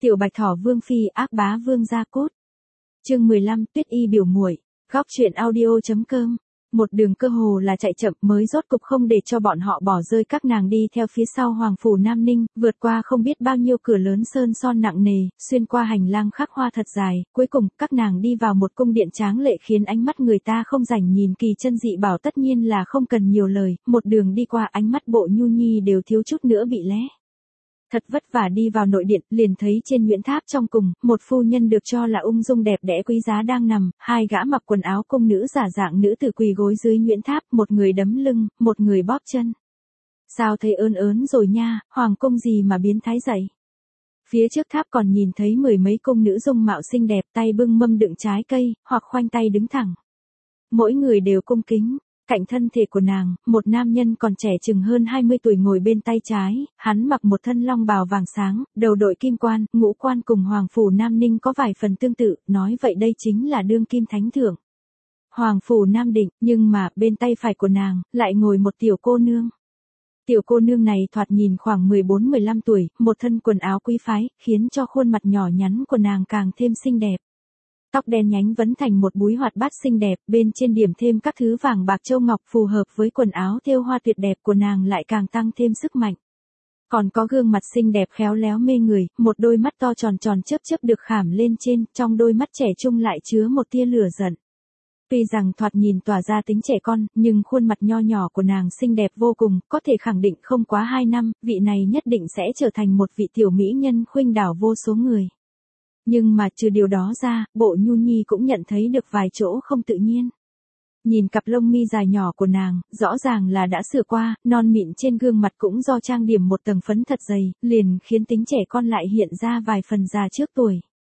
Tiểu Bạch Thỏ Vương phi ác bá vương gia cốt. Chương 15, Tuyết Y biểu muội. Góc truyện audio.com. Một đường cơ hồ là chạy chậm mới rốt cục không để cho bọn họ bỏ rơi các nàng đi theo phía sau Hoàng phủ Nam Ninh, vượt qua không biết bao nhiêu cửa lớn sơn son nặng nề, xuyên qua hành lang khắc hoa thật dài, cuối cùng các nàng đi vào một cung điện tráng lệ khiến ánh mắt người ta không rảnh nhìn kỳ chân dị bảo, tất nhiên là không cần nhiều lời, một đường đi qua ánh mắt Bộ Nhu Nhi đều thiếu chút nữa bị lé. Thật vất vả đi vào nội điện, liền thấy trên Nguyễn Tháp trong cùng, một phu nhân được cho là ung dung đẹp đẽ quý giá đang nằm, hai gã mặc quần áo cung nữ giả dạng nữ tử quỳ gối dưới Nguyễn Tháp, một người đấm lưng, một người bóp chân. Sao thấy ớn ớn rồi nha, hoàng cung gì mà biến thái dậy. Phía trước tháp còn nhìn thấy mười mấy cung nữ dung mạo xinh đẹp, tay bưng mâm đựng trái cây, hoặc khoanh tay đứng thẳng. Mỗi người đều cung kính. Cạnh thân thể của nàng, một nam nhân còn trẻ chừng hơn 20 tuổi ngồi bên tay trái, hắn mặc một thân long bào vàng sáng, đầu đội kim quan, ngũ quan cùng Hoàng phủ Nam Ninh có vài phần tương tự, nói vậy đây chính là đương kim thánh thượng. Hoàng phủ Nam Định, nhưng mà bên tay phải của nàng, lại ngồi một tiểu cô nương. Tiểu cô nương này thoạt nhìn khoảng 14-15 tuổi, một thân quần áo quý phái, khiến cho khuôn mặt nhỏ nhắn của nàng càng thêm xinh đẹp. Tóc đen nhánh vấn thành một búi hoạt bát xinh đẹp, bên trên điểm thêm các thứ vàng bạc châu ngọc phù hợp với quần áo thêu hoa tuyệt đẹp của nàng lại càng tăng thêm sức mạnh. Còn có gương mặt xinh đẹp khéo léo mê người, một đôi mắt to tròn tròn chớp chớp được khảm lên trên, trong đôi mắt trẻ trung lại chứa một tia lửa giận. Tuy rằng thoạt nhìn tỏa ra tính trẻ con, nhưng khuôn mặt nho nhỏ của nàng xinh đẹp vô cùng, có thể khẳng định không quá 2 năm, vị này nhất định sẽ trở thành một vị tiểu mỹ nhân khuynh đảo vô số người. Nhưng mà trừ điều đó ra, Bộ Nhu Nhi cũng nhận thấy được vài chỗ không tự nhiên. Nhìn cặp lông mi dài nhỏ của nàng, rõ ràng là đã sửa qua, non mịn trên gương mặt cũng do trang điểm một tầng phấn thật dày, liền khiến tính trẻ con lại hiện ra vài phần già trước tuổi.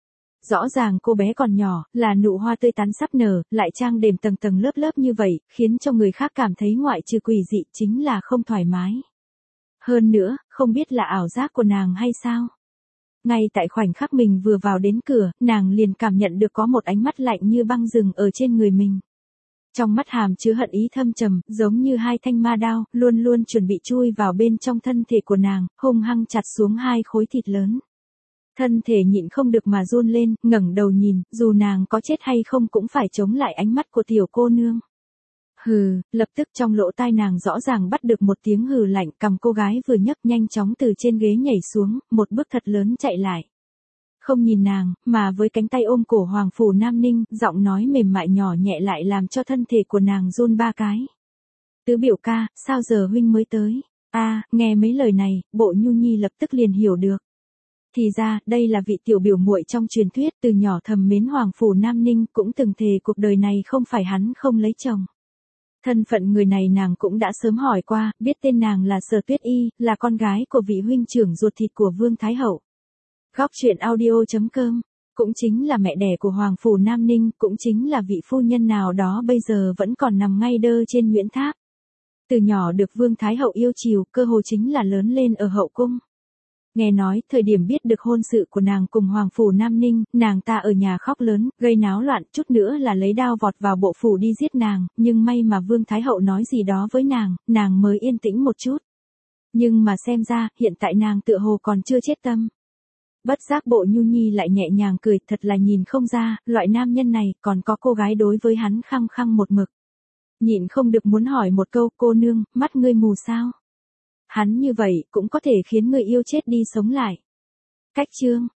Rõ ràng cô bé còn nhỏ, là nụ hoa tươi tắn sắp nở, lại trang điểm tầng tầng lớp lớp như vậy, khiến cho người khác cảm thấy ngoại trừ quỷ dị chính là không thoải mái. Hơn nữa, không biết là ảo giác của nàng hay sao? Ngay tại khoảnh khắc mình vừa vào đến cửa, nàng liền cảm nhận được có một ánh mắt lạnh như băng rừng ở trên người mình. Trong mắt hàm chứa hận ý thâm trầm, giống như hai thanh ma đao, luôn luôn chuẩn bị chui vào bên trong thân thể của nàng, hung hăng chặt xuống hai khối thịt lớn. Thân thể nhịn không được mà run lên, ngẩng đầu nhìn, dù nàng có chết hay không cũng phải chống lại ánh mắt của tiểu cô nương. Hừ, lập tức trong lỗ tai nàng rõ ràng bắt được một tiếng hừ lạnh, cầm cô gái vừa nhấc nhanh chóng từ trên ghế nhảy xuống, một bước thật lớn chạy lại. Không nhìn nàng, mà với cánh tay ôm cổ Hoàng phủ Nam Ninh, giọng nói mềm mại nhỏ nhẹ lại làm cho thân thể của nàng run 3 cái. Tứ biểu ca, sao giờ huynh mới tới? Nghe mấy lời này, Bộ Nhu Nhi lập tức liền hiểu được. Thì ra, đây là vị tiểu biểu muội trong truyền thuyết, từ nhỏ thầm mến Hoàng phủ Nam Ninh, cũng từng thề cuộc đời này không phải hắn không lấy chồng. Thân phận người này nàng cũng đã sớm hỏi qua, biết tên nàng là Sở Tuyết Y, là con gái của vị huynh trưởng ruột thịt của Vương Thái Hậu. Góc truyện audio.com, cũng chính là mẹ đẻ của Hoàng phủ Nam Ninh, cũng chính là vị phu nhân nào đó bây giờ vẫn còn nằm ngay đơ trên Nguyễn Tháp. Từ nhỏ được Vương Thái Hậu yêu chiều, cơ hồ chính là lớn lên ở hậu cung. Nghe nói, thời điểm biết được hôn sự của nàng cùng Hoàng phủ Nam Ninh, nàng ta ở nhà khóc lớn, gây náo loạn, chút nữa là lấy đao vọt vào bộ phủ đi giết nàng, nhưng may mà Vương Thái Hậu nói gì đó với nàng mới yên tĩnh một chút. Nhưng mà xem ra, hiện tại nàng tựa hồ còn chưa chết tâm. Bất giác Bộ Nhu Nhi lại nhẹ nhàng cười, thật là nhìn không ra, loại nam nhân này, còn có cô gái đối với hắn khăng khăng một mực. Nhịn không được muốn hỏi một câu, cô nương, mắt ngươi mù sao? Hắn như vậy, cũng có thể khiến người yêu chết đi sống lại. Cách chương.